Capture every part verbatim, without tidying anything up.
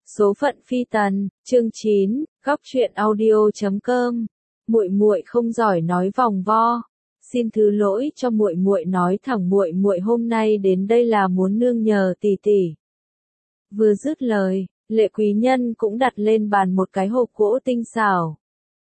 Số phận phi tần, chương chín, góc truyện audio chấm com. Muội muội không giỏi nói vòng vo, xin thứ lỗi cho muội muội nói thẳng, muội muội hôm nay đến đây là muốn nương nhờ tỷ tỷ. Vừa dứt lời, Lệ Quý Nhân cũng đặt lên bàn một cái hộp gỗ tinh xảo.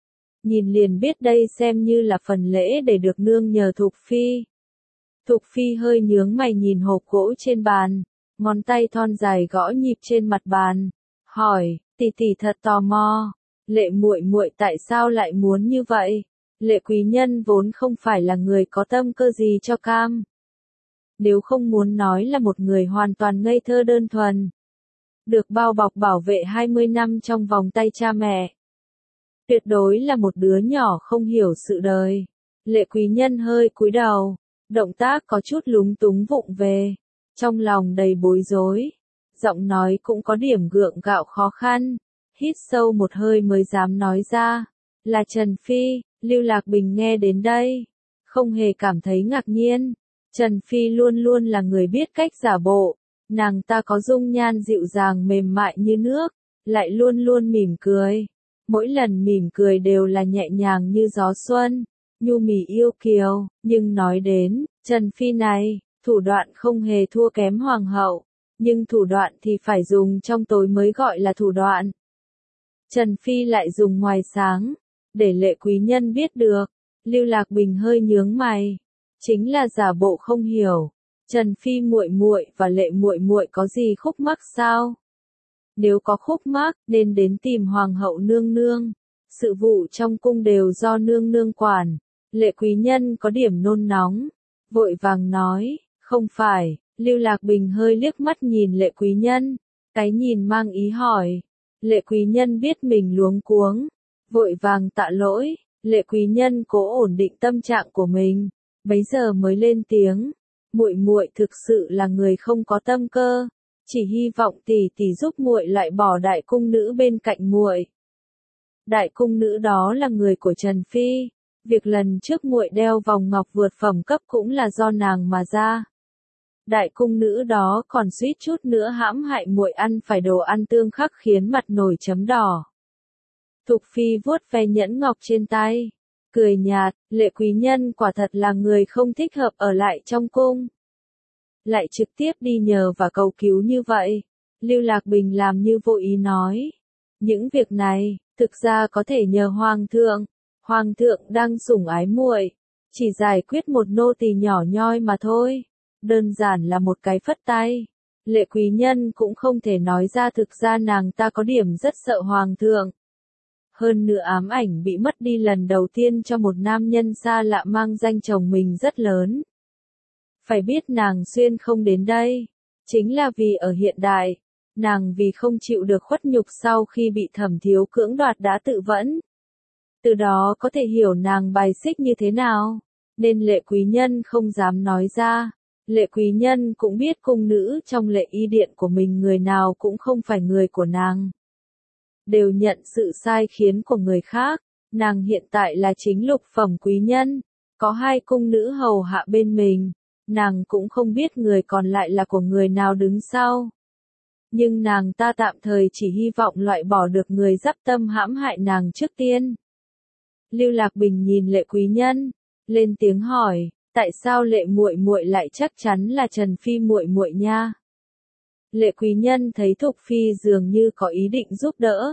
Nhìn liền biết đây xem như là phần lễ để được nương nhờ Thục Phi. Thục Phi hơi nhướng mày nhìn hộp gỗ trên bàn, ngón tay thon dài gõ nhịp trên mặt bàn, hỏi, tỷ tỷ thật tò mò, Lệ muội muội tại sao lại muốn như vậy? Lệ Quý Nhân vốn không phải là người có tâm cơ gì cho cam. Nếu không muốn nói là một người hoàn toàn ngây thơ đơn thuần, được bao bọc bảo vệ hai mươi năm trong vòng tay cha mẹ. Tuyệt đối là một đứa nhỏ không hiểu sự đời. Lệ Quý Nhân hơi cúi đầu, động tác có chút lúng túng vụng về, trong lòng đầy bối rối, giọng nói cũng có điểm gượng gạo khó khăn, hít sâu một hơi mới dám nói ra, là Trần Phi. Lưu Lạc Bình nghe đến đây, không hề cảm thấy ngạc nhiên. Trần Phi luôn luôn là người biết cách giả bộ, nàng ta có dung nhan dịu dàng mềm mại như nước, lại luôn luôn mỉm cười. Mỗi lần mỉm cười đều là nhẹ nhàng như gió xuân, nhu mì yêu kiều, nhưng nói đến, Trần Phi này, thủ đoạn không hề thua kém hoàng hậu, nhưng thủ đoạn thì phải dùng trong tối mới gọi là thủ đoạn. Trần Phi lại dùng ngoài sáng, để Lệ Quý Nhân biết được. Lưu Lạc Bình hơi nhướng mày, chính là giả bộ không hiểu. Trần Phi muội muội và Lệ muội muội có gì khúc mắc sao? Nếu có khúc mắc, nên đến tìm hoàng hậu nương nương. Sự vụ trong cung đều do nương nương quản. Lệ Quý Nhân có điểm nôn nóng, vội vàng nói, không phải. Lưu Lạc Bình hơi liếc mắt nhìn Lệ Quý Nhân, cái nhìn mang ý hỏi. Lệ Quý Nhân biết mình luống cuống, vội vàng tạ lỗi. Lệ Quý Nhân cố ổn định tâm trạng của mình, bấy giờ mới lên tiếng, muội muội thực sự là người không có tâm cơ, chỉ hy vọng tỷ tỷ giúp muội loại bỏ đại cung nữ bên cạnh muội. Đại cung nữ đó là người của Trần Phi, việc lần trước muội đeo vòng ngọc vượt phẩm cấp cũng là do nàng mà ra. Đại cung nữ đó còn suýt chút nữa hãm hại muội ăn phải đồ ăn tương khắc khiến mặt nổi chấm đỏ. Thục Phi vuốt ve nhẫn ngọc trên tay, cười nhạt, Lệ Quý Nhân quả thật là người không thích hợp ở lại trong cung. Lại trực tiếp đi nhờ và cầu cứu như vậy. Lưu Lạc Bình làm như vô ý nói, những việc này, thực ra có thể nhờ Hoàng thượng. Hoàng thượng đang sủng ái muội, chỉ giải quyết một nô tỳ nhỏ nhoi mà thôi. Đơn giản là một cái phất tay. Lệ Quý Nhân cũng không thể nói ra thực ra nàng ta có điểm rất sợ Hoàng thượng. Hơn nữa ám ảnh bị mất đi lần đầu tiên cho một nam nhân xa lạ mang danh chồng mình rất lớn. Phải biết nàng xuyên không đến đây, chính là vì ở hiện đại, nàng vì không chịu được khuất nhục sau khi bị Thẩm Thiếu cưỡng đoạt đã tự vẫn. Từ đó có thể hiểu nàng bài xích như thế nào, nên Lệ Quý Nhân không dám nói ra. Lệ Quý Nhân cũng biết cung nữ trong Lệ Y Điện của mình người nào cũng không phải người của nàng. Đều nhận sự sai khiến của người khác, nàng hiện tại là chính lục phẩm quý nhân, có hai cung nữ hầu hạ bên mình, nàng cũng không biết người còn lại là của người nào đứng sau. Nhưng nàng ta tạm thời chỉ hy vọng loại bỏ được người dắp tâm hãm hại nàng trước tiên. Lưu Lạc Bình nhìn Lệ Quý Nhân, lên tiếng hỏi, tại sao Lệ muội muội lại chắc chắn là Trần Phi muội muội nha? Lệ Quý Nhân thấy Thục Phi dường như có ý định giúp đỡ,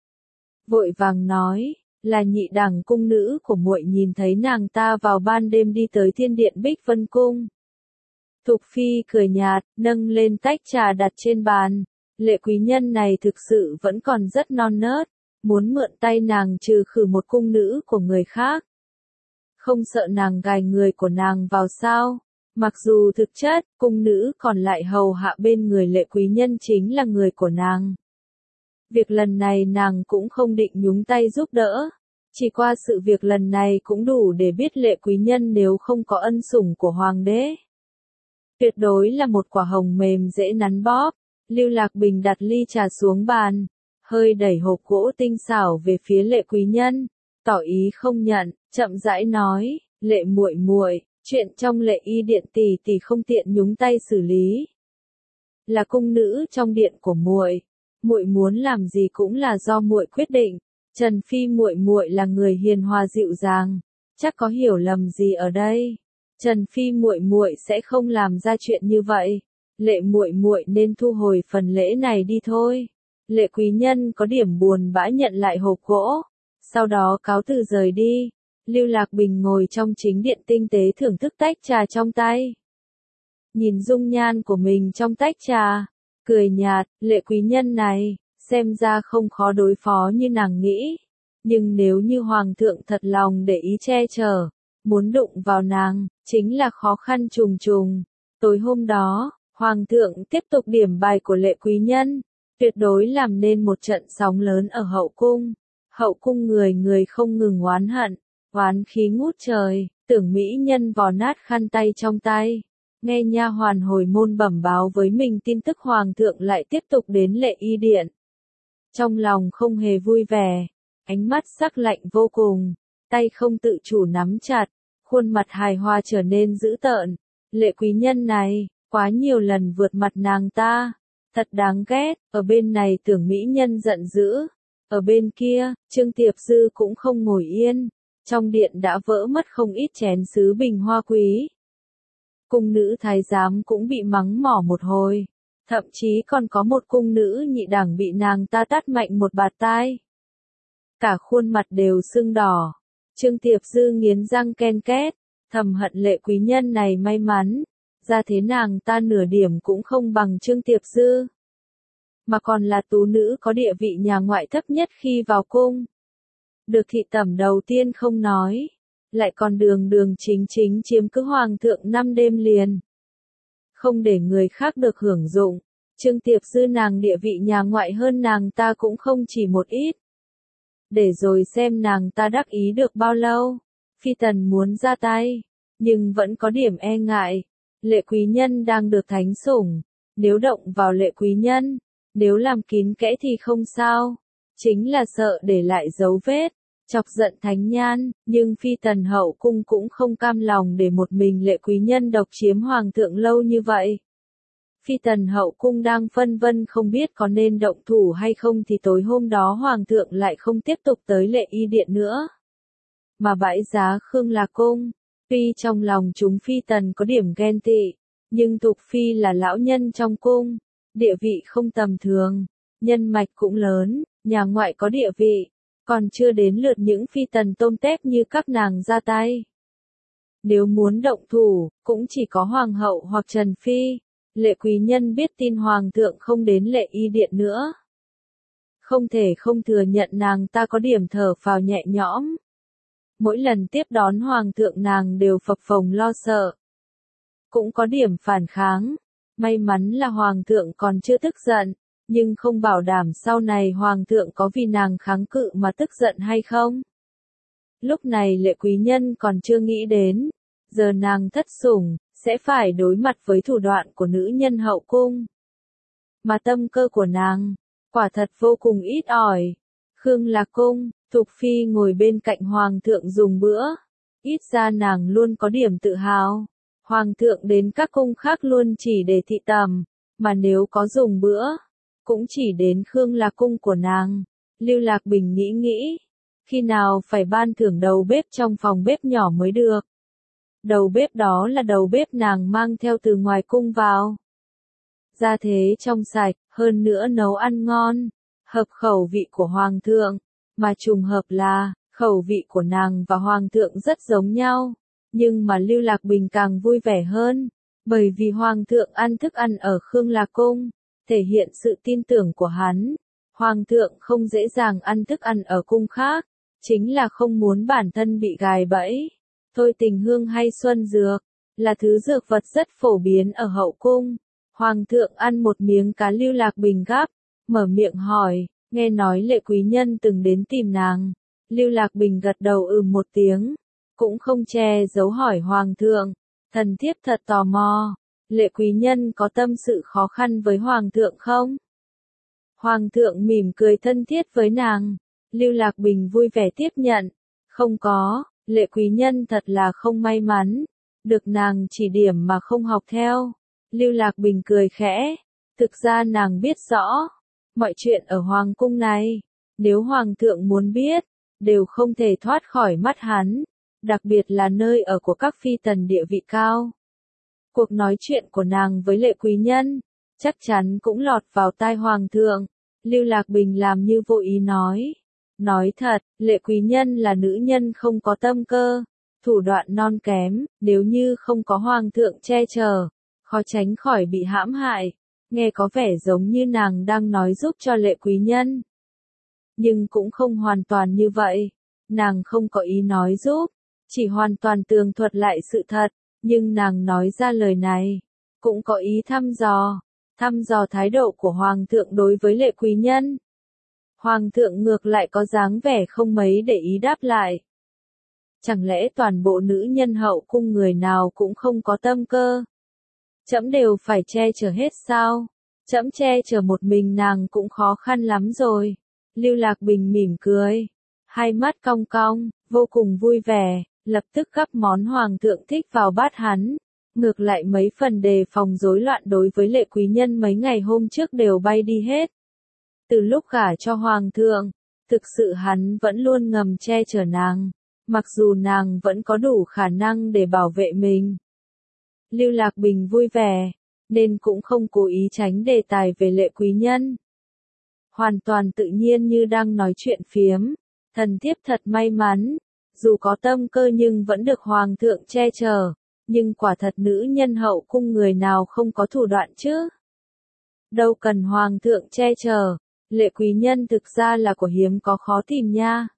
vội vàng nói, là nhị đẳng cung nữ của muội nhìn thấy nàng ta vào ban đêm đi tới Thiên Điện Bích Vân Cung. Thục Phi cười nhạt, nâng lên tách trà đặt trên bàn. Lệ Quý Nhân này thực sự vẫn còn rất non nớt, muốn mượn tay nàng trừ khử một cung nữ của người khác. Không sợ nàng gài người của nàng vào sao? Mặc dù thực chất, cung nữ còn lại hầu hạ bên người Lệ Quý Nhân chính là người của nàng. Việc lần này nàng cũng không định nhúng tay giúp đỡ. Chỉ qua sự việc lần này cũng đủ để biết Lệ Quý Nhân nếu không có ân sủng của Hoàng đế, tuyệt đối là một quả hồng mềm dễ nắn bóp. Lưu Lạc Bình đặt ly trà xuống bàn, hơi đẩy hộp gỗ tinh xảo về phía Lệ Quý Nhân, tỏ ý không nhận, chậm rãi nói, Lệ muội muội, chuyện trong Lệ Y Điện tỷ tỷ không tiện nhúng tay xử lý. Là cung nữ trong điện của muội, muội muốn làm gì cũng là do muội quyết định. Trần Phi muội muội là người hiền hòa dịu dàng, chắc có hiểu lầm gì ở đây. Trần Phi muội muội sẽ không làm ra chuyện như vậy. Lệ muội muội nên thu hồi phần lễ này đi thôi. Lệ quý nhân có điểm buồn bã nhận lại hộp gỗ, sau đó cáo từ rời đi. Lưu Lạc Bình ngồi trong chính điện tinh tế thưởng thức tách trà trong tay. Nhìn dung nhan của mình trong tách trà, cười nhạt, lệ quý nhân này, xem ra không khó đối phó như nàng nghĩ. Nhưng nếu như hoàng thượng thật lòng để ý che chở, muốn đụng vào nàng, chính là khó khăn trùng trùng. Tối hôm đó, hoàng thượng tiếp tục điểm bài của lệ quý nhân, tuyệt đối làm nên một trận sóng lớn ở hậu cung. Hậu cung người người không ngừng oán hận, oán khí ngút trời, tưởng mỹ nhân vò nát khăn tay trong tay. Nghe nha hoàn hồi môn bẩm báo với mình tin tức hoàng thượng lại tiếp tục đến lệ y điện. Trong lòng không hề vui vẻ, ánh mắt sắc lạnh vô cùng, tay không tự chủ nắm chặt, khuôn mặt hài hòa trở nên dữ tợn. Lệ quý nhân này, quá nhiều lần vượt mặt nàng ta, thật đáng ghét. Ở bên này tưởng mỹ nhân giận dữ, ở bên kia, Trương Tiệp Dư cũng không ngồi yên, trong điện đã vỡ mất không ít chén sứ bình hoa quý. Cung nữ thái giám cũng bị mắng mỏ một hồi, thậm chí còn có một cung nữ nhị đẳng bị nàng ta tát mạnh một bạt tai. Cả khuôn mặt đều sưng đỏ, Trương Tiệp Dư nghiến răng ken két, thầm hận lệ quý nhân này may mắn, ra thế nàng ta nửa điểm cũng không bằng Trương Tiệp Dư. Mà còn là tú nữ có địa vị nhà ngoại thấp nhất khi vào cung. Được thị tẩm đầu tiên không nói, lại còn đường đường chính chính chiếm cứ hoàng thượng năm đêm liền. Không để người khác được hưởng dụng, Trương Tiệp Dư nàng địa vị nhà ngoại hơn nàng ta cũng không chỉ một ít. Để rồi xem nàng ta đắc ý được bao lâu. Phi tần muốn ra tay, nhưng vẫn có điểm e ngại. Lệ quý nhân đang được thánh sủng, nếu động vào lệ quý nhân, nếu làm kín kẽ thì không sao, chính là sợ để lại dấu vết, chọc giận thánh nhan. Nhưng phi tần hậu cung cũng không cam lòng để một mình lệ quý nhân độc chiếm hoàng thượng lâu như vậy. Phi tần hậu cung đang phân vân không biết có nên động thủ hay không thì tối hôm đó hoàng thượng lại không tiếp tục tới lệ y điện nữa, mà bãi giá Khương Lạc cung. Tuy trong lòng chúng phi tần có điểm ghen tị, nhưng Thục Phi là lão nhân trong cung, địa vị không tầm thường, nhân mạch cũng lớn, nhà ngoại có địa vị, còn chưa đến lượt những phi tần tôm tép như các nàng ra tay. Nếu muốn động thủ, cũng chỉ có hoàng hậu hoặc Trần Phi. Lệ quý nhân biết tin hoàng thượng không đến lệ y điện nữa, không thể không thừa nhận nàng ta có điểm thở phào nhẹ nhõm. Mỗi lần tiếp đón hoàng thượng nàng đều phập phồng lo sợ, cũng có điểm phản kháng. May mắn là hoàng thượng còn chưa tức giận, nhưng không bảo đảm sau này hoàng thượng có vì nàng kháng cự mà tức giận hay không. Lúc này lệ quý nhân còn chưa nghĩ đến, giờ nàng thất sủng, sẽ phải đối mặt với thủ đoạn của nữ nhân hậu cung. Mà tâm cơ của nàng, quả thật vô cùng ít ỏi. Khương Lạc cung, Thục Phi ngồi bên cạnh hoàng thượng dùng bữa. Ít ra nàng luôn có điểm tự hào. Hoàng thượng đến các cung khác luôn chỉ để thị tầm, mà nếu có dùng bữa, cũng chỉ đến Khương Lạc cung của nàng. Lưu Lạc Bình nghĩ nghĩ, khi nào phải ban thưởng đầu bếp trong phòng bếp nhỏ mới được. Đầu bếp đó là đầu bếp nàng mang theo từ ngoài cung vào. Gia thế trong sạch, hơn nữa nấu ăn ngon, hợp khẩu vị của hoàng thượng, mà trùng hợp là, khẩu vị của nàng và hoàng thượng rất giống nhau. Nhưng mà Lưu Lạc Bình càng vui vẻ hơn, bởi vì hoàng thượng ăn thức ăn ở Khương Lạc cung, thể hiện sự tin tưởng của hắn. Hoàng thượng không dễ dàng ăn thức ăn ở cung khác, chính là không muốn bản thân bị gài bẫy. Thôi tình hương hay xuân dược, là thứ dược vật rất phổ biến ở hậu cung. Hoàng thượng ăn một miếng cá Lưu Lạc Bình gắp, mở miệng hỏi, nghe nói lệ quý nhân từng đến tìm nàng. Lưu Lạc Bình gật đầu ừm một tiếng, cũng không che giấu hỏi hoàng thượng, thần thiếp thật tò mò, lệ quý nhân có tâm sự khó khăn với hoàng thượng không? Hoàng thượng mỉm cười thân thiết với nàng, Lưu Lạc Bình vui vẻ tiếp nhận, không có. Lệ quý nhân thật là không may mắn, được nàng chỉ điểm mà không học theo. Lưu Lạc Bình cười khẽ, thực ra nàng biết rõ, Mọi chuyện ở hoàng cung này, nếu hoàng thượng muốn biết, đều không thể thoát khỏi mắt hắn, đặc biệt là nơi ở của các phi tần địa vị cao. Cuộc nói chuyện của nàng với Lệ Quý Nhân, chắc chắn cũng lọt vào tai hoàng thượng. Lưu Lạc Bình làm như vô ý nói. Nói thật, Lệ Quý Nhân là nữ nhân không có tâm cơ, thủ đoạn non kém, nếu như không có hoàng thượng che chở, khó tránh khỏi bị hãm hại. Nghe có vẻ giống như nàng đang nói giúp cho Lệ Quý Nhân. Nhưng cũng không hoàn toàn như vậy. Nàng không có ý nói giúp, chỉ hoàn toàn tường thuật lại sự thật, nhưng nàng nói ra lời này, cũng có ý thăm dò, thăm dò thái độ của Hoàng thượng đối với Lệ Quý Nhân. Hoàng thượng ngược lại có dáng vẻ không mấy để ý đáp lại. Chẳng lẽ toàn bộ nữ nhân hậu cung người nào cũng không có tâm cơ? Trẫm đều phải che chở hết sao? Trẫm che chở một mình nàng cũng khó khăn lắm rồi. Lưu Lạc Bình mỉm cười, hai mắt cong cong, vô cùng vui vẻ, lập tức gắp món hoàng thượng thích vào bát hắn. Ngược lại mấy phần đề phòng rối loạn đối với Lệ Quý Nhân mấy ngày hôm trước đều bay đi hết. Từ lúc gả cho hoàng thượng, thực sự hắn vẫn luôn ngầm che chở nàng, mặc dù nàng vẫn có đủ khả năng để bảo vệ mình. Lưu Lạc Bình vui vẻ, nên cũng không cố ý tránh đề tài về Lệ Quý Nhân. Hoàn toàn tự nhiên như đang nói chuyện phiếm, thần thiếp thật may mắn, dù có tâm cơ nhưng vẫn được hoàng thượng che chở, nhưng quả thật nữ nhân hậu cung người nào không có thủ đoạn chứ. Đâu cần hoàng thượng che chở, Lệ Quý Nhân thực ra là của hiếm có khó tìm nha.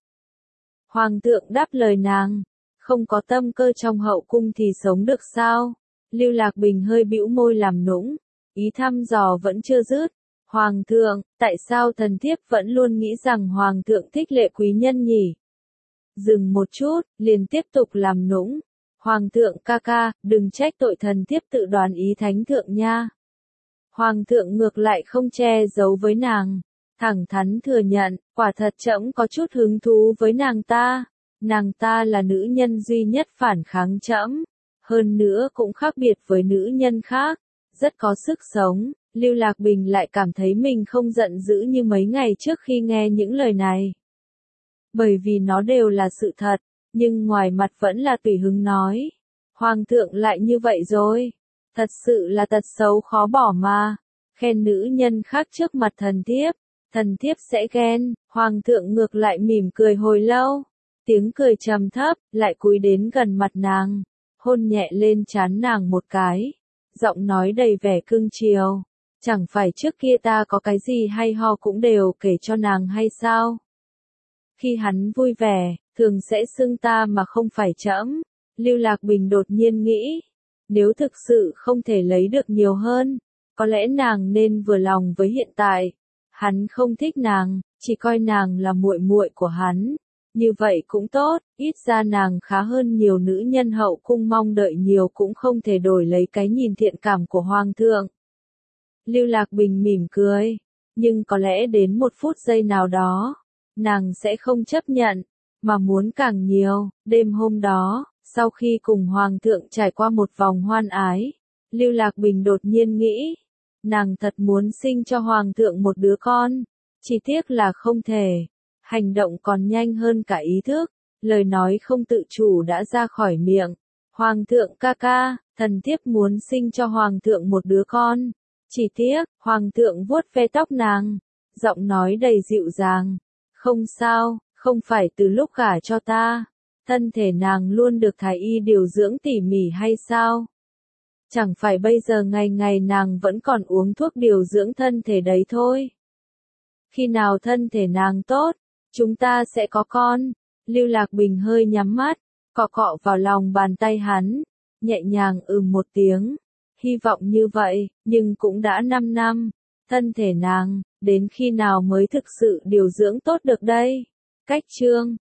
Hoàng thượng đáp lời nàng, không có tâm cơ trong hậu cung thì sống được sao? Lưu Lạc Bình hơi bĩu môi làm nũng, ý thăm dò vẫn chưa dứt. Hoàng thượng, tại sao thần thiếp vẫn luôn nghĩ rằng hoàng thượng thích Lệ Quý Nhân nhỉ? Dừng một chút, liền tiếp tục làm nũng. Hoàng thượng ca ca, đừng trách tội thần thiếp tự đoán ý thánh thượng nha. Hoàng thượng ngược lại không che giấu với nàng, thẳng thắn thừa nhận, quả thật trẫm có chút hứng thú với nàng ta. Nàng ta là nữ nhân duy nhất phản kháng trẫm, hơn nữa cũng khác biệt với nữ nhân khác, rất có sức sống. Lưu Lạc Bình lại cảm thấy mình không giận dữ như mấy ngày trước khi nghe những lời này. Bởi vì nó đều là sự thật, nhưng ngoài mặt vẫn là tùy hứng nói. Hoàng thượng lại như vậy rồi, thật sự là tật xấu khó bỏ mà. Khen nữ nhân khác trước mặt thần thiếp, thần thiếp sẽ ghen. Hoàng thượng ngược lại mỉm cười hồi lâu, tiếng cười trầm thấp, lại cúi đến gần mặt nàng, hôn nhẹ lên trán nàng một cái, giọng nói đầy vẻ cưng chiều. Chẳng phải trước kia ta có cái gì hay ho cũng đều kể cho nàng hay sao? Khi hắn vui vẻ, thường sẽ xưng ta mà không phải trẫm. Lưu Lạc Bình đột nhiên nghĩ, nếu thực sự không thể lấy được nhiều hơn, có lẽ nàng nên vừa lòng với hiện tại. Hắn không thích nàng, chỉ coi nàng là muội muội của hắn. Như vậy cũng tốt, ít ra nàng khá hơn nhiều nữ nhân hậu cung mong đợi nhiều cũng không thể đổi lấy cái nhìn thiện cảm của hoàng thượng. Lưu Lạc Bình mỉm cười, nhưng có lẽ đến một phút giây nào đó, nàng sẽ không chấp nhận, mà muốn càng nhiều. Đêm hôm đó, sau khi cùng Hoàng thượng trải qua một vòng hoan ái, Lưu Lạc Bình đột nhiên nghĩ, nàng thật muốn sinh cho Hoàng thượng một đứa con, chỉ tiếc là không thể. Hành động còn nhanh hơn cả ý thức, lời nói không tự chủ đã ra khỏi miệng. Hoàng thượng ca ca, thần thiếp muốn sinh cho Hoàng thượng một đứa con. Chỉ tiếc, Hoàng thượng vuốt ve tóc nàng, giọng nói đầy dịu dàng. Không sao, không phải từ lúc gả cho ta, thân thể nàng luôn được thái y điều dưỡng tỉ mỉ hay sao? Chẳng phải bây giờ ngày ngày nàng vẫn còn uống thuốc điều dưỡng thân thể đấy thôi. Khi nào thân thể nàng tốt, chúng ta sẽ có con. Lưu Lạc Bình hơi nhắm mắt, cọ cọ vào lòng bàn tay hắn, nhẹ nhàng ừm một tiếng. Hy vọng như vậy, nhưng cũng đã năm năm, thân thể nàng, đến khi nào mới thực sự điều dưỡng tốt được đây? Cách chương